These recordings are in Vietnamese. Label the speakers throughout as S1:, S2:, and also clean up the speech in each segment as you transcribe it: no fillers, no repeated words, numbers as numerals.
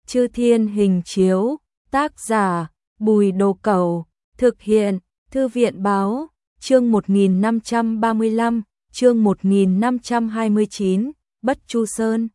S1: Chư Thiên Hình Chiếu, tác giả Bùi Đồ Cẩu, thực hiện Thư viện Báo, chương 1535, chương 1529, Bất Chu Sơn.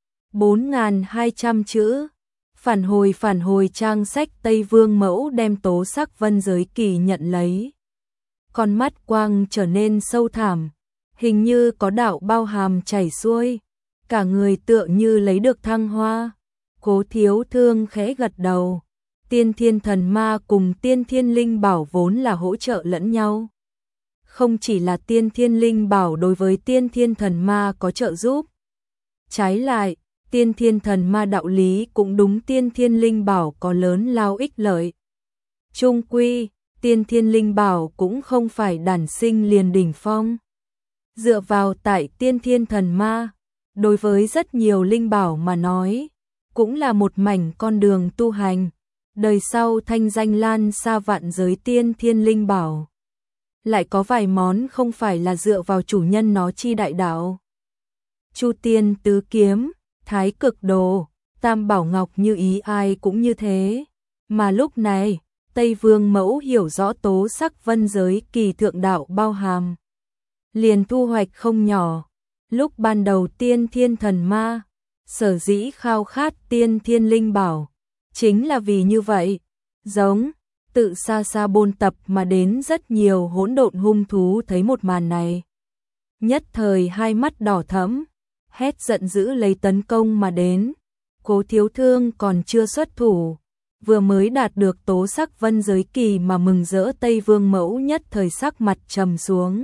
S1: 4.200 chữ. Phản hồi trang sách Tây Vương Mẫu đem Tố Sắc Vân Giới Kỳ nhận lấy. Con mắt quang trở nên sâu thẳm, hình như có đạo bao hàm chảy xuôi, cả người tựa như lấy được thăng hoa. Cố Thiếu Thương khẽ gật đầu. Tiên Thiên Thần Ma cùng Tiên Thiên Linh Bảo vốn là hỗ trợ lẫn nhau. Không chỉ là Tiên Thiên Linh Bảo đối với Tiên Thiên Thần Ma có trợ giúp. Trái lại, Tiên Thiên Thần Ma đạo lý cũng đúng Tiên Thiên Linh Bảo có lớn lao ích lợi. Chung quy, Tiên Thiên Linh Bảo cũng không phải đản sinh liền đỉnh phong. Dựa vào tại Tiên Thiên Thần Ma, đối với rất nhiều linh bảo mà nói, cũng là một mảnh con đường tu hành. Đời sau thanh danh lan xa vạn giới Tiên Thiên Linh Bảo. Lại có vài món không phải là dựa vào chủ nhân nó chi đại đạo. Chu Tiên Tứ Kiếm, Thái Cực Đồ, Tam Bảo Ngọc Như Ý ai cũng như thế. Mà lúc này, Tây Vương Mẫu hiểu rõ Tố Sắc Vân Giới Kỳ thượng đạo bao hàm. Liền thu hoạch không nhỏ. Lúc ban đầu Tiên Thiên Thần Ma, sở dĩ khao khát Tiên Thiên Linh Bảo, chính là vì như vậy. Giống, tự xa xa bôn tập mà đến rất nhiều hỗn độn hung thú thấy một màn này. Nhất thời hai mắt đỏ thẫm, hét giận dữ lấy tấn công mà đến. Cố Thiếu Thương còn chưa xuất thủ, vừa mới đạt được Tố Sắc Vân Giới Kỳ mà mừng rỡ Tây Vương Mẫu nhất thời sắc mặt trầm xuống.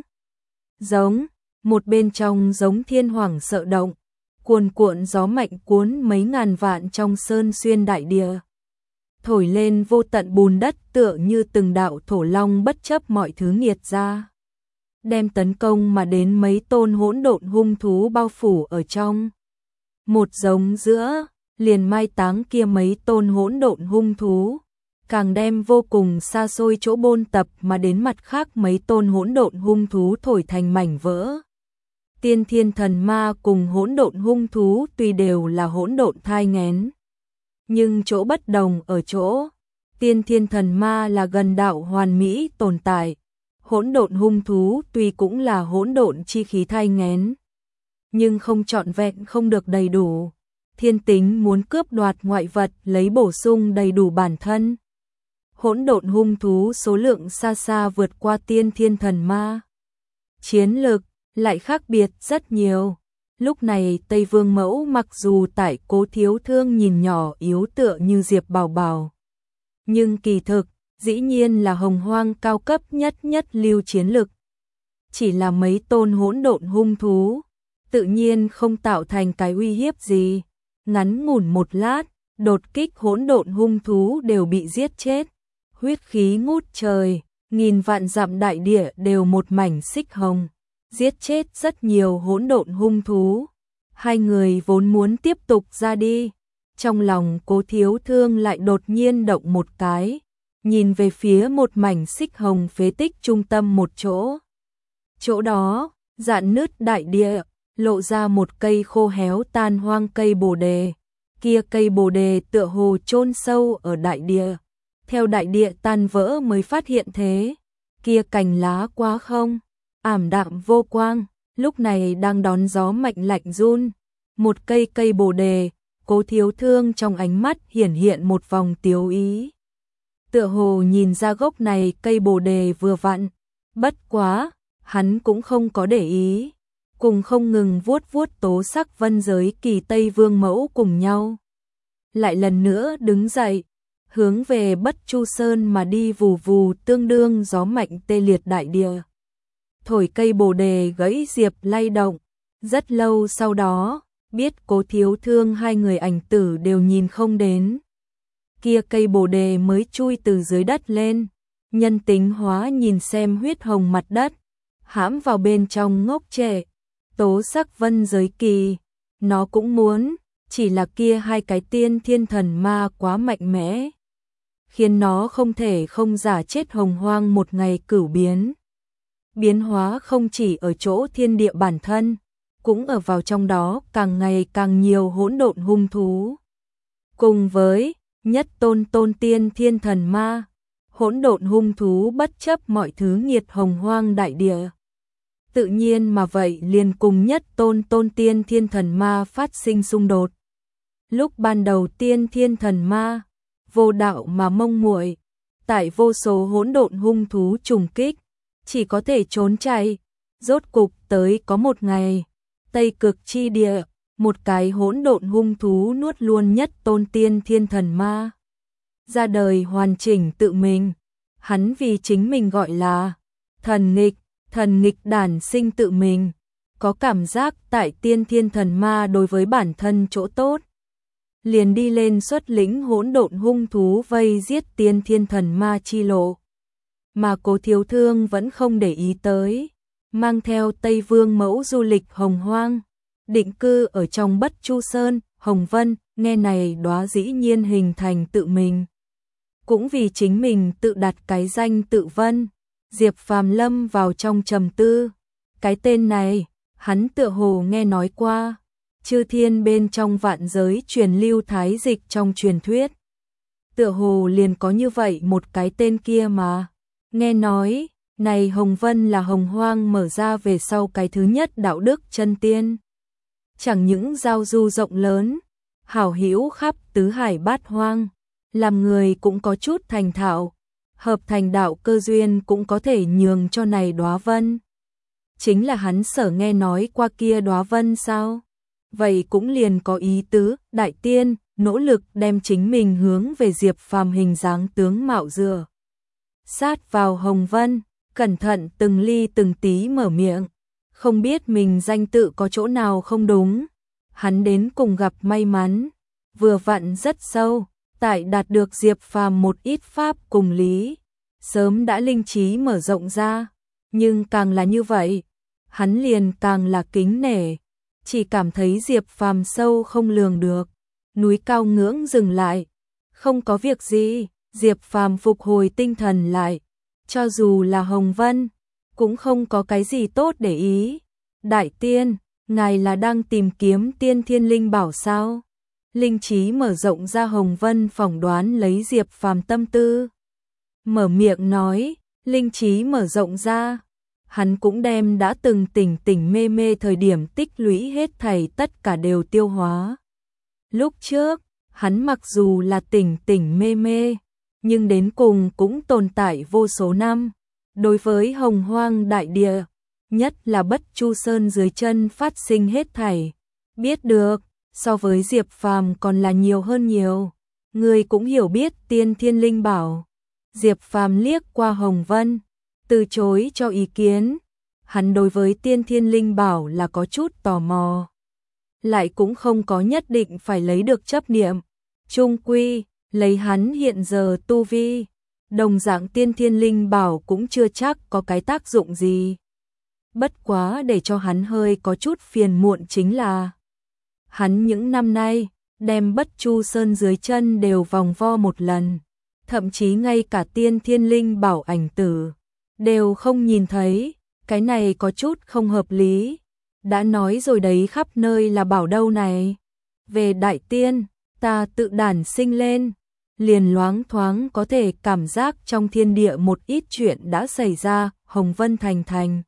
S1: Giống, một bên trong giống thiên hoàng sợ động, cuồn cuộn gió mạnh cuốn mấy ngàn vạn trong sơn xuyên đại địa. Thổi lên vô tận bùn đất tựa như từng đạo thổ long bất chấp mọi thứ nghiệt ra. Đem tấn công mà đến mấy tôn hỗn độn hung thú bao phủ ở trong. Một giống giữa, liền mai táng kia mấy tôn hỗn độn hung thú. Càng đem vô cùng xa xôi chỗ bôn tập mà đến mặt khác mấy tôn hỗn độn hung thú thổi thành mảnh vỡ. Tiên Thiên Thần Ma cùng hỗn độn hung thú tuy đều là hỗn độn thai nghén, nhưng chỗ bất đồng ở chỗ, Tiên Thiên Thần Ma là gần đạo hoàn mỹ tồn tại, hỗn độn hung thú tuy cũng là hỗn độn chi khí thai nghén, nhưng không trọn vẹn, không được đầy đủ. Thiên tính muốn cướp đoạt ngoại vật lấy bổ sung đầy đủ bản thân. Hỗn độn hung thú số lượng xa xa vượt qua Tiên Thiên Thần Ma. Chiến lực lại khác biệt rất nhiều. Lúc này Tây Vương Mẫu mặc dù tại Cố Thiếu Thương nhìn nhỏ yếu tựa như Diệp Bảo Bảo, nhưng kỳ thực, dĩ nhiên là hồng hoang cao cấp nhất lưu chiến lực. Chỉ là mấy tôn hỗn độn hung thú, tự nhiên không tạo thành cái uy hiếp gì. Ngắn ngủn một lát, đột kích hỗn độn hung thú đều bị giết chết. Huyết khí ngút trời, nghìn vạn dặm đại địa đều một mảnh xích hồng. Giết chết rất nhiều hỗn độn hung thú. Hai người vốn muốn tiếp tục ra đi, trong lòng Cố Thiếu Thương lại đột nhiên động một cái, nhìn về phía một mảnh xích hồng phế tích trung tâm một chỗ. Chỗ đó, rạn nứt đại địa, lộ ra một cây khô héo tan hoang cây bồ đề. Kia cây bồ đề tựa hồ chôn sâu ở đại địa, theo đại địa tan vỡ mới phát hiện thế. Kia cành lá quá không ảm đạm vô quang, lúc này đang đón gió mạnh lạnh run. Một cây bồ đề, Cố Thiếu Thương trong ánh mắt hiển hiện một vòng tiếu ý. Tựa hồ nhìn ra gốc này cây bồ đề vừa vặn, bất quá, hắn cũng không có để ý, cùng không ngừng vuốt Tố Sắc Vân Giới Kỳ Tây Vương Mẫu cùng nhau. Lại lần nữa đứng dậy, hướng về Bất Chu Sơn mà đi, vù vù tương đương gió mạnh tê liệt đại địa. Thổi cây bồ đề gãy diệp lay động. Rất lâu sau đó, biết Cố Thiếu Thương hai người ảnh tử đều nhìn không đến. Kia cây bồ đề mới chui từ dưới đất lên, nhân tính hóa nhìn xem huyết hồng mặt đất, hãm vào bên trong ngốc trệ. Tố Sắc Vân Giới Kỳ, nó cũng muốn, chỉ là kia hai cái Tiên Thiên Thần Ma quá mạnh mẽ, khiến nó không thể không giả chết hồng hoang một ngày cửu biến. Biến hóa không chỉ ở chỗ thiên địa bản thân, cũng ở vào trong đó càng ngày càng nhiều hỗn độn hung thú. cùng với nhất tôn tôn tiên thiên thần ma, hỗn độn hung thú bất chấp mọi thứ nghiệt hồng hoang đại địa. Tự nhiên mà vậy liền cùng nhất tôn tôn tiên thiên thần ma phát sinh xung đột. Lúc ban đầu tiên thiên thần ma, vô đạo mà mông muội, tại vô số hỗn độn hung thú trùng kích, chỉ có thể trốn chạy. Rốt cục tới có một ngày, Tây Cực chi địa, một cái hỗn độn hung thú nuốt luôn nhất tôn tiên thiên thần ma. Ra đời hoàn chỉnh tự mình, hắn vì chính mình gọi là thần nghịch đản sinh tự mình, có cảm giác tại tiên thiên thần ma đối với bản thân chỗ tốt. Liền đi lên xuất lĩnh hỗn độn hung thú vây giết tiên thiên thần ma chi lộ. Mà Cố Thiếu Thương vẫn không để ý tới, mang theo Tây Vương mẫu du lịch hồng hoang, định cư ở trong Bất Chu Sơn, Hồng Vân, nghe này đóa dĩ nhiên hình thành tự mình. Cũng vì chính mình tự đặt cái danh tự Vân, Diệp Phàm lâm vào trong trầm tư. Cái tên này, hắn tựa hồ nghe nói qua, chư thiên bên trong vạn giới truyền lưu thái dịch trong truyền thuyết. Tựa hồ liền có như vậy một cái tên kia mà. Nghe nói, này Hồng Vân là hồng hoang mở ra về sau cái thứ nhất đạo đức chân tiên. Chẳng những giao du rộng lớn, hảo hữu khắp tứ hải bát hoang, làm người cũng có chút thành thạo, hợp thành đạo cơ duyên cũng có thể nhường cho này đóa vân. Chính là hắn sở nghe nói qua kia đóa vân sao? Vậy cũng liền có ý tứ, đại tiên, nỗ lực đem chính mình hướng về Diệp Phàm hình dáng tướng mạo dựa sát vào Hồng Vân, cẩn thận từng ly từng tí mở miệng, không biết mình danh tự có chỗ nào không đúng. Hắn đến cùng gặp may mắn, vừa vặn rất sâu, tại đạt được Diệp Phàm một ít pháp cùng lý, sớm đã linh trí mở rộng ra, nhưng càng là như vậy, hắn liền càng là kính nể, chỉ cảm thấy Diệp Phàm sâu không lường được, núi cao ngưỡng dừng lại, không có việc gì. Diệp Phàm phục hồi tinh thần lại, cho dù là Hồng Vân, cũng không có cái gì tốt để ý. Đại tiên, ngài là đang tìm kiếm tiên thiên linh bảo sao? Linh trí mở rộng ra, Hồng Vân phỏng đoán lấy Diệp Phàm tâm tư. Mở miệng nói, linh trí mở rộng ra, hắn cũng đem đã từng tỉnh mê mê thời điểm tích lũy hết thảy tất cả đều tiêu hóa. Lúc trước, hắn mặc dù là tỉnh mê mê, nhưng đến cùng cũng tồn tại vô số năm. Đối với hồng hoang đại địa, nhất là Bất Chu Sơn dưới chân phát sinh hết thảy, biết được, so với Diệp Phàm còn là nhiều hơn nhiều. Người cũng hiểu biết tiên thiên linh bảo. Diệp Phàm liếc qua Hồng Vân, từ chối cho ý kiến. Hắn đối với tiên thiên linh bảo là có chút tò mò, lại cũng không có nhất định phải lấy được chấp niệm. Chung quy, lấy hắn hiện giờ tu vi, đồng dạng tiên thiên linh bảo cũng chưa chắc có cái tác dụng gì. Bất quá để cho hắn hơi có chút phiền muộn chính là, hắn những năm nay, đem Bất Chu Sơn dưới chân đều vòng vo một lần, thậm chí ngay cả tiên thiên linh bảo ảnh tử đều không nhìn thấy, cái này có chút không hợp lý. Đã nói rồi đấy, khắp nơi là bảo đâu này. Về đại tiên, ta tự đản sinh lên, liền loáng thoáng có thể cảm giác trong thiên địa một ít chuyện đã xảy ra. Hồng Vân thành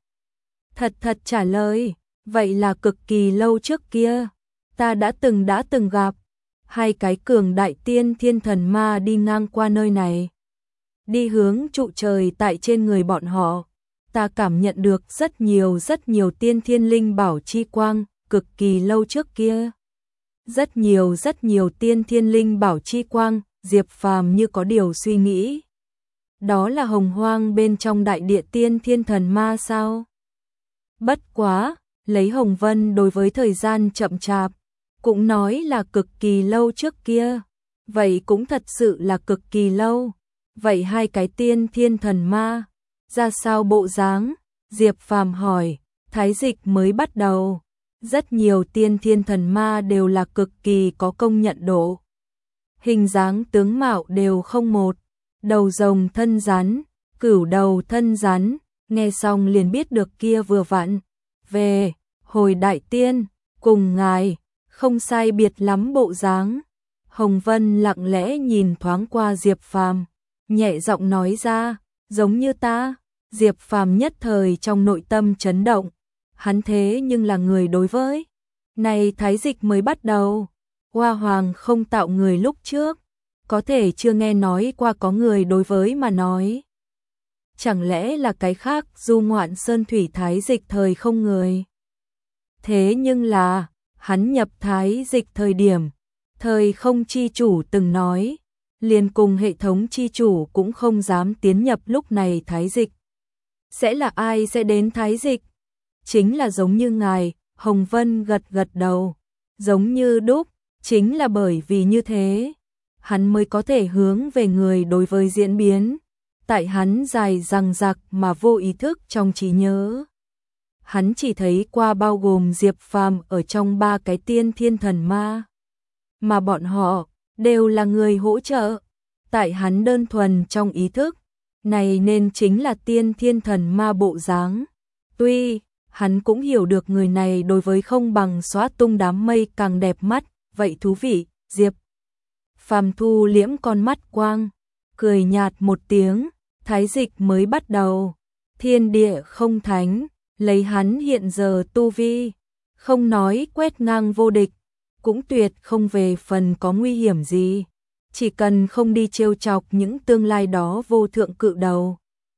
S1: thật trả lời, vậy là cực kỳ lâu trước kia, ta đã từng gặp hai cái cường đại tiên thiên thần ma đi ngang qua nơi này, đi hướng trụ trời. Tại trên người bọn họ, ta cảm nhận được rất nhiều tiên thiên linh bảo chi quang. Cực kỳ lâu trước kia, rất nhiều tiên thiên linh bảo chi quang. Diệp Phàm như có điều suy nghĩ, đó là hồng hoang bên trong đại địa tiên thiên thần ma sao? Bất quá, lấy Hồng Vân đối với thời gian chậm chạp, cũng nói là cực kỳ lâu trước kia, vậy cũng thật sự là cực kỳ lâu. Vậy hai cái tiên thiên thần ma ra sao bộ dáng? Diệp Phàm hỏi. Thái dịch mới bắt đầu, rất nhiều tiên thiên thần ma đều là cực kỳ có công nhận độ, hình dáng tướng mạo đều không một, đầu rồng thân rắn, cửu đầu thân rắn, nghe xong liền biết được kia vừa vặn về hồi đại tiên cùng ngài không sai biệt lắm bộ dáng. Hồng Vân lặng lẽ nhìn thoáng qua Diệp Phàm, nhẹ giọng nói ra, giống như ta. Diệp Phàm nhất thời trong nội tâm chấn động, hắn thế nhưng là người đối với. Này thái dịch mới bắt đầu, Hoa Hoàng không tạo người lúc trước, có thể chưa nghe nói qua có người đối với mà nói. Chẳng lẽ là cái khác du ngoạn sơn thủy thái dịch thời không người. Thế nhưng là, hắn nhập thái dịch thời điểm, thời không chi chủ từng nói, liền cùng hệ thống chi chủ cũng không dám tiến nhập lúc này thái dịch. Sẽ là ai sẽ đến thái dịch? Chính là giống như ngài, Hồng Vân gật gật đầu, giống như đúc, chính là bởi vì như thế, hắn mới có thể hướng về người đối với diễn biến, tại hắn dài dằng dặc mà vô ý thức trong trí nhớ. Hắn chỉ thấy qua bao gồm Diệp Phàm ở trong 3 cái tiên thiên thần ma, mà bọn họ đều là người hỗ trợ, tại hắn đơn thuần trong ý thức, này nên chính là tiên thiên thần ma bộ dáng. Tuy hắn cũng hiểu được người này đối với không bằng xóa tung đám mây càng đẹp mắt, vậy thú vị. Diệp Phàm thu liễm con mắt quang, cười nhạt một tiếng, thái dịch mới bắt đầu, thiên địa không thánh, lấy hắn hiện giờ tu vi, không nói quét ngang vô địch, cũng tuyệt không về phần có nguy hiểm gì, chỉ cần không đi trêu chọc những tương lai đó vô thượng cự đầu.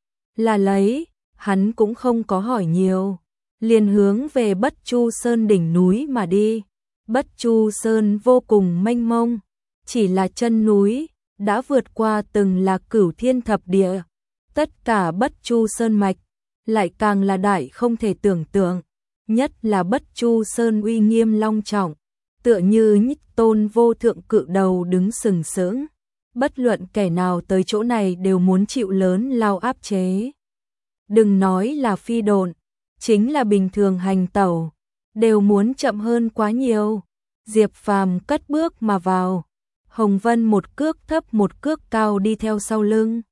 S1: Là lấy, hắn cũng không có hỏi nhiều, liền hướng về Bất Chu Sơn đỉnh núi mà đi. Bất Chu Sơn vô cùng mênh mông, chỉ là chân núi, đã vượt qua từng là cửu thiên thập địa. Tất cả Bất Chu Sơn mạch, lại càng là đại không thể tưởng tượng, nhất là Bất Chu Sơn uy nghiêm long trọng, tựa như nhất tôn vô thượng cự đầu đứng sừng sững. Bất luận kẻ nào tới chỗ này đều muốn chịu lớn lao áp chế. Đừng nói là phi độn, chính là bình thường hành tẩu, đều muốn chậm hơn quá nhiều. Diệp Phàm cất bước mà vào, Hồng Vân một cước thấp một cước cao đi theo sau lưng.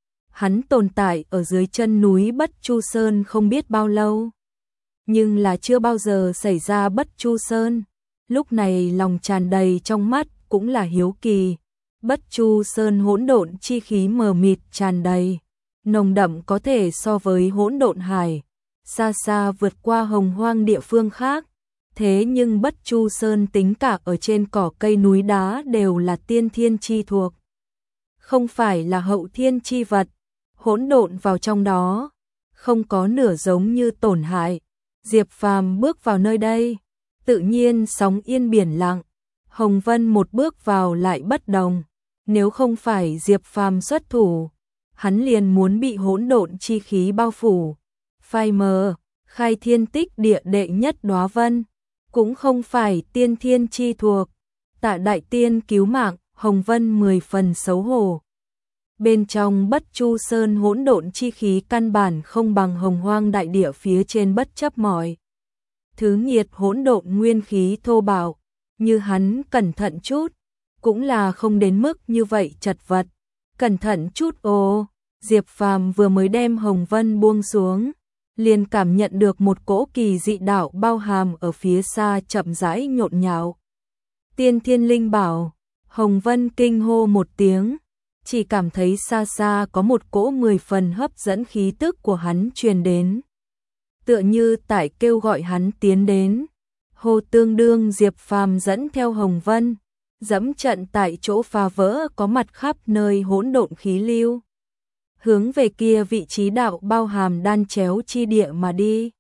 S1: Hắn tồn tại ở dưới chân núi Bất Chu Sơn không biết bao lâu, nhưng là chưa bao giờ xảy ra Bất Chu Sơn. Lúc này lòng tràn đầy trong mắt cũng là hiếu kỳ. Bất Chu Sơn hỗn độn chi khí mờ mịt tràn đầy, nồng đậm có thể so với hỗn độn hải, xa xa vượt qua hồng hoang địa phương khác. Thế nhưng Bất Chu Sơn tính cả ở trên cỏ cây núi đá đều là tiên thiên chi thuộc, không phải là hậu thiên chi vật, hỗn độn vào trong đó, không có nửa giống như tổn hại. Diệp Phàm bước vào nơi đây, tự nhiên sóng yên biển lặng. Hồng Vân một bước vào lại bất đồng, nếu không phải Diệp Phàm xuất thủ, hắn liền muốn bị hỗn độn chi khí bao phủ, phai mờ. Khai thiên tích địa đệ nhất đóa vân, cũng không phải tiên thiên chi thuộc. Tạ đại tiên cứu mạng, Hồng Vân 10 phần xấu hổ. Bên trong Bất Chu Sơn hỗn độn chi khí căn bản không bằng hồng hoang đại địa phía trên bất chấp mọi thứ nghiệt hỗn độn nguyên khí thô bạo, như hắn cẩn thận chút, cũng là không đến mức như vậy chật vật. Cẩn thận chút ồ, Diệp Phàm vừa mới đem Hồng Vân buông xuống, liền cảm nhận được một cỗ kỳ dị đạo bao hàm ở phía xa chậm rãi nhộn nhạo. Tiên thiên linh bảo, Hồng Vân kinh hô một tiếng, chỉ cảm thấy xa xa có một cỗ 10 phần hấp dẫn khí tức của hắn truyền đến. Tựa như tại kêu gọi hắn tiến đến. Hồ tương đương Diệp Phàm dẫn theo Hồng Vân, dẫm trận tại chỗ phá vỡ có mặt khắp nơi hỗn độn khí lưu, hướng về kia vị trí đạo bao hàm đan chéo chi địa mà đi.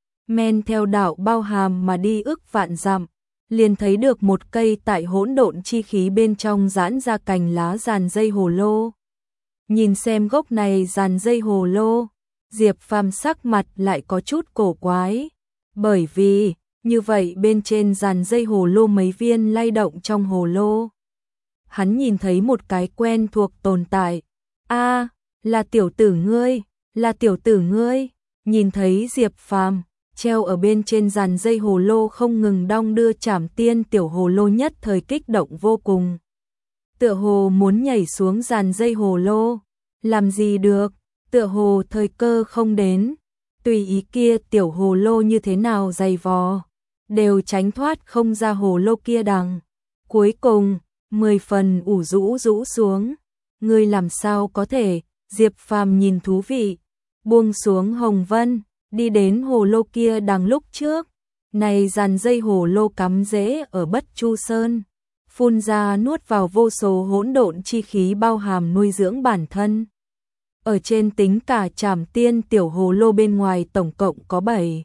S1: Men theo đạo bao hàm mà đi ức vạn dặm, liền thấy được một cây tại hỗn độn chi khí bên trong giãn ra cành lá giàn dây hồ lô. Nhìn xem gốc này giàn dây hồ lô, Diệp Phàm sắc mặt lại có chút cổ quái, bởi vì như vậy bên trên giàn dây hồ lô mấy viên lay động trong hồ lô. Hắn nhìn thấy một cái quen thuộc tồn tại. A, là tiểu tử ngươi, là tiểu tử ngươi. Nhìn thấy Diệp Phàm treo ở bên trên giàn dây hồ lô không ngừng đong đưa Trảm Tiên tiểu hồ lô nhất thời kích động vô cùng. Tựa hồ muốn nhảy xuống giàn dây hồ lô, làm gì được, tựa hồ thời cơ không đến, tùy ý kia tiểu hồ lô như thế nào dày vò, đều tránh thoát không ra hồ lô kia đằng. Cuối cùng, 10 phần ủ rũ rũ xuống. Ngươi làm sao có thể? Diệp Phàm nhìn thú vị, buông xuống hồng vân, đi đến hồ lô kia đằng lúc trước. Này dàn dây hồ lô cắm rễ ở Bất Chu Sơn, phun ra nuốt vào vô số hỗn độn chi khí bao hàm nuôi dưỡng bản thân. Ở trên tính cả Trảm Tiên tiểu hồ lô bên ngoài tổng cộng có 7.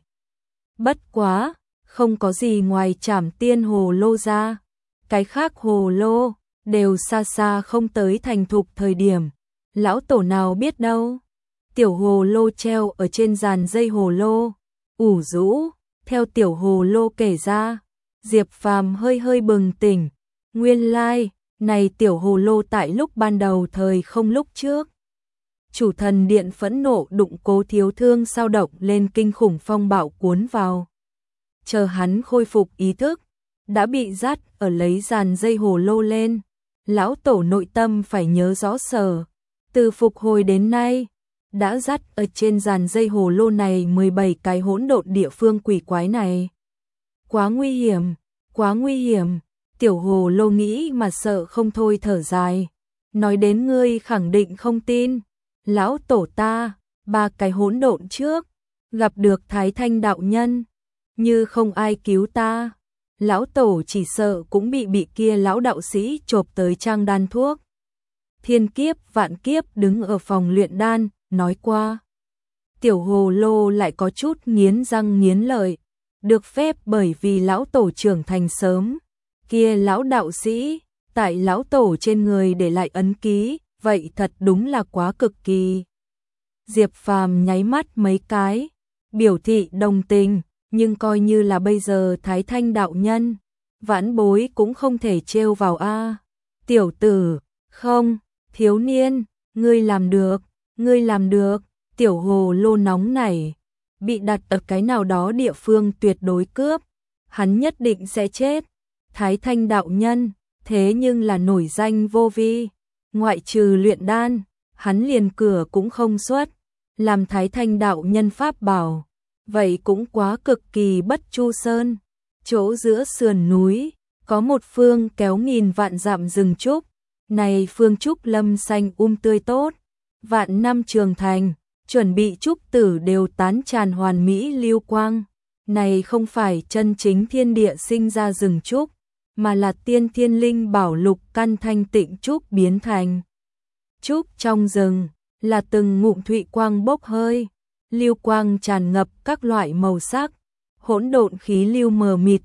S1: Bất quá, không có gì ngoài Trảm Tiên hồ lô ra. Cái khác hồ lô đều xa xa không tới thành thục thời điểm. Lão tổ nào biết đâu. Tiểu hồ lô treo ở trên dàn dây hồ lô, ủ rũ, theo tiểu hồ lô kể ra. Diệp Phàm hơi hơi bừng tỉnh. Nguyên lai, này tiểu hồ lô tại lúc ban đầu thời không lúc trước. Chủ thần điện phẫn nộ đụng Cố Thiếu Thương sao động lên kinh khủng phong bạo cuốn vào. Chờ hắn khôi phục ý thức, đã bị dắt ở lấy dàn dây hồ lô lên. Lão tổ nội tâm phải nhớ rõ sở. Từ phục hồi đến nay, đã dắt ở trên dàn dây hồ lô này 17 cái hỗn độn địa phương quỷ quái này. Quá nguy hiểm, quá nguy hiểm. Tiểu hồ lô nghĩ mà sợ không thôi thở dài. Nói đến ngươi khẳng định không tin. Lão tổ ta, 3 cái hỗn độn trước, gặp được Thái Thanh đạo nhân, như không ai cứu ta. Lão tổ chỉ sợ cũng bị kia lão đạo sĩ chộp tới trang đan thuốc. Thiên kiếp vạn kiếp đứng ở phòng luyện đan, nói qua. Tiểu hồ lô lại có chút nghiến răng nghiến lợi, được phép bởi vì lão tổ trưởng thành sớm. Kia lão đạo sĩ, tại lão tổ trên người để lại ấn ký, vậy thật đúng là quá cực kỳ. Diệp Phàm nháy mắt mấy cái, biểu thị đồng tình, nhưng coi như là bây giờ Thái Thanh đạo nhân, vãn bối cũng không thể trêu vào a. Tiểu tử, không, thiếu niên, ngươi làm được, ngươi làm được. Tiểu hồ lô nóng này, bị đặt ở cái nào đó địa phương tuyệt đối cướp, hắn nhất định sẽ chết. Thái Thanh đạo nhân, thế nhưng là nổi danh vô vi, ngoại trừ luyện đan, hắn liền cửa cũng không xuất, làm Thái Thanh đạo nhân pháp bảo, vậy cũng quá cực kỳ. Bất Chu Sơn, chỗ giữa sườn núi, có một phương kéo nghìn vạn dặm rừng trúc, này phương trúc lâm xanh tươi tốt, vạn năm trường thành, chuẩn bị trúc tử đều tán tràn hoàn mỹ lưu quang. Này không phải chân chính thiên địa sinh ra rừng trúc, mà là tiên thiên linh bảo lục căn thanh tịnh trúc biến thành. Trúc trong rừng, là từng ngụm thụy quang bốc hơi, lưu quang tràn ngập các loại màu sắc, hỗn độn khí lưu mờ mịt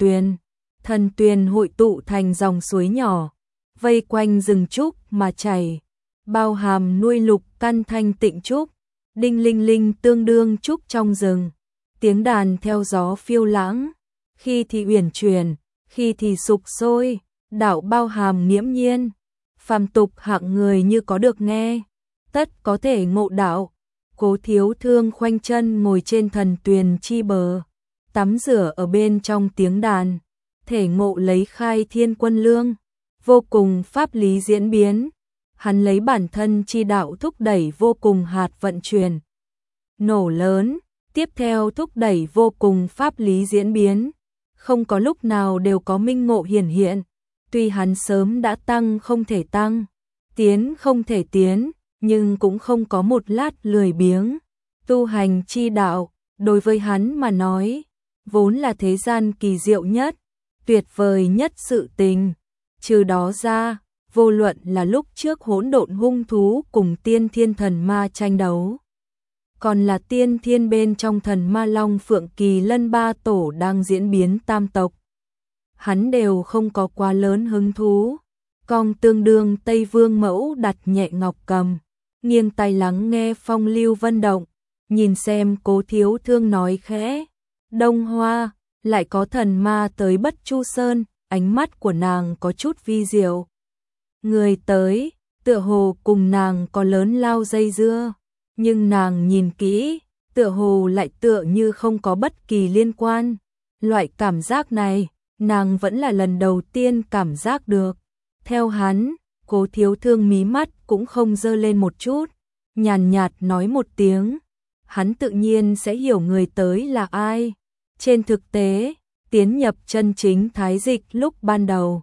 S1: thần tuyền hội tụ thành dòng suối nhỏ, vây quanh rừng trúc mà chảy, bao hàm nuôi lục căn thanh tịnh trúc, đinh linh linh tương đương trúc trong rừng, tiếng đàn theo gió phiêu lãng, khi thì uyển chuyển, khi thì sục sôi, đạo bao hàm nghiễm nhiên, phàm tục hạng người như có được nghe, tất có thể ngộ đạo. Cố Thiếu Thương khoanh chân ngồi trên thần tuyền chi bờ, tắm rửa ở bên trong tiếng đàn, thể ngộ lấy khai thiên quân lương, vô cùng pháp lý diễn biến. Hắn lấy bản thân chi đạo thúc đẩy vô cùng hạt vận chuyển, nổ lớn, tiếp theo thúc đẩy vô cùng pháp lý diễn biến, không có lúc nào đều có minh ngộ hiển hiện. Tuy hắn sớm đã tăng không thể tăng, tiến không thể tiến, nhưng cũng không có một lát lười biếng. Tu hành chi đạo, đối với hắn mà nói, vốn là thế gian kỳ diệu nhất, tuyệt vời nhất sự tình. Trừ đó ra, vô luận là lúc trước hỗn độn hung thú cùng tiên thiên thần ma tranh đấu, còn là tiên thiên bên trong thần ma long phượng kỳ lân ba tổ đang diễn biến tam tộc, hắn đều không có quá lớn hứng thú. Cong tương đương Tây Vương mẫu đặt nhẹ ngọc cầm, nghiêng tai lắng nghe phong lưu vân động, nhìn xem Cố Thiếu Thương nói khẽ, Đông Hoa, lại có thần ma tới Bất Chu Sơn. Ánh mắt của nàng có chút vi diệu. Người tới, tựa hồ cùng nàng có lớn lao dây dưa, nhưng nàng nhìn kỹ, tựa hồ lại tựa như không có bất kỳ liên quan. Loại cảm giác này, nàng vẫn là lần đầu tiên cảm giác được. Theo hắn, Cố Thiếu Thương mí mắt cũng không dơ lên một chút, nhàn nhạt nói một tiếng, hắn tự nhiên sẽ hiểu người tới là ai. Trên thực tế, tiến nhập chân chính thái dịch lúc ban đầu,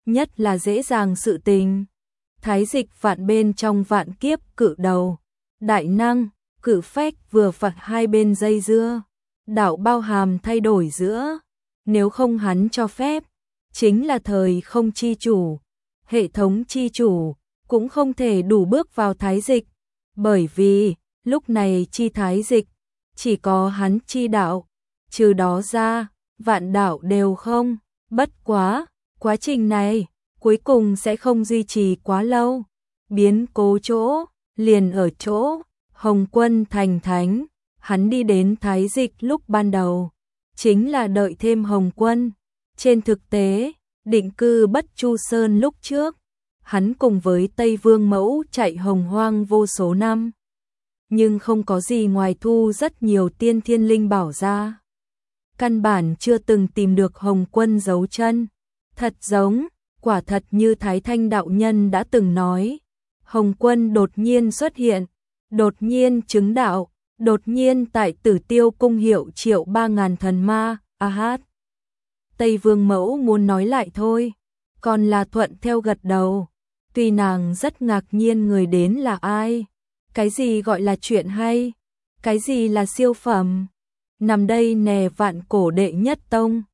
S1: nhất là dễ dàng sự tình. Thái dịch vạn bên trong vạn kiếp cự đầu, đại năng, cự phách vừa phật hai bên dây dưa, đạo bao hàm thay đổi giữa, nếu không hắn cho phép, chính là thời không chi chủ, hệ thống chi chủ, cũng không thể đủ bước vào thái dịch, bởi vì, lúc này chi thái dịch, chỉ có hắn chi đạo, trừ đó ra, vạn đạo đều không, bất quá, quá trình này, cuối cùng sẽ không duy trì quá lâu, biến cố chỗ, liền ở chỗ, Hồng Quân thành thánh, hắn đi đến thái dịch lúc ban đầu, chính là đợi thêm Hồng Quân, trên thực tế, định cư Bất Chu Sơn lúc trước, hắn cùng với Tây Vương Mẫu chạy hồng hoang vô số năm, nhưng không có gì ngoài thu rất nhiều tiên thiên linh bảo ra. Căn bản chưa từng tìm được Hồng Quân dấu chân, thật giống, quả thật như Thái Thanh đạo nhân đã từng nói, Hồng Quân đột nhiên xuất hiện, đột nhiên chứng đạo, đột nhiên tại Tử Tiêu cung hiệu triệu 3.000 thần ma, hát. Tây Vương Mẫu muốn nói lại thôi, còn là thuận theo gật đầu, tuy nàng rất ngạc nhiên người đến là ai, cái gì gọi là chuyện hay, cái gì là siêu phẩm, nằm đây nè vạn cổ đệ nhất tông,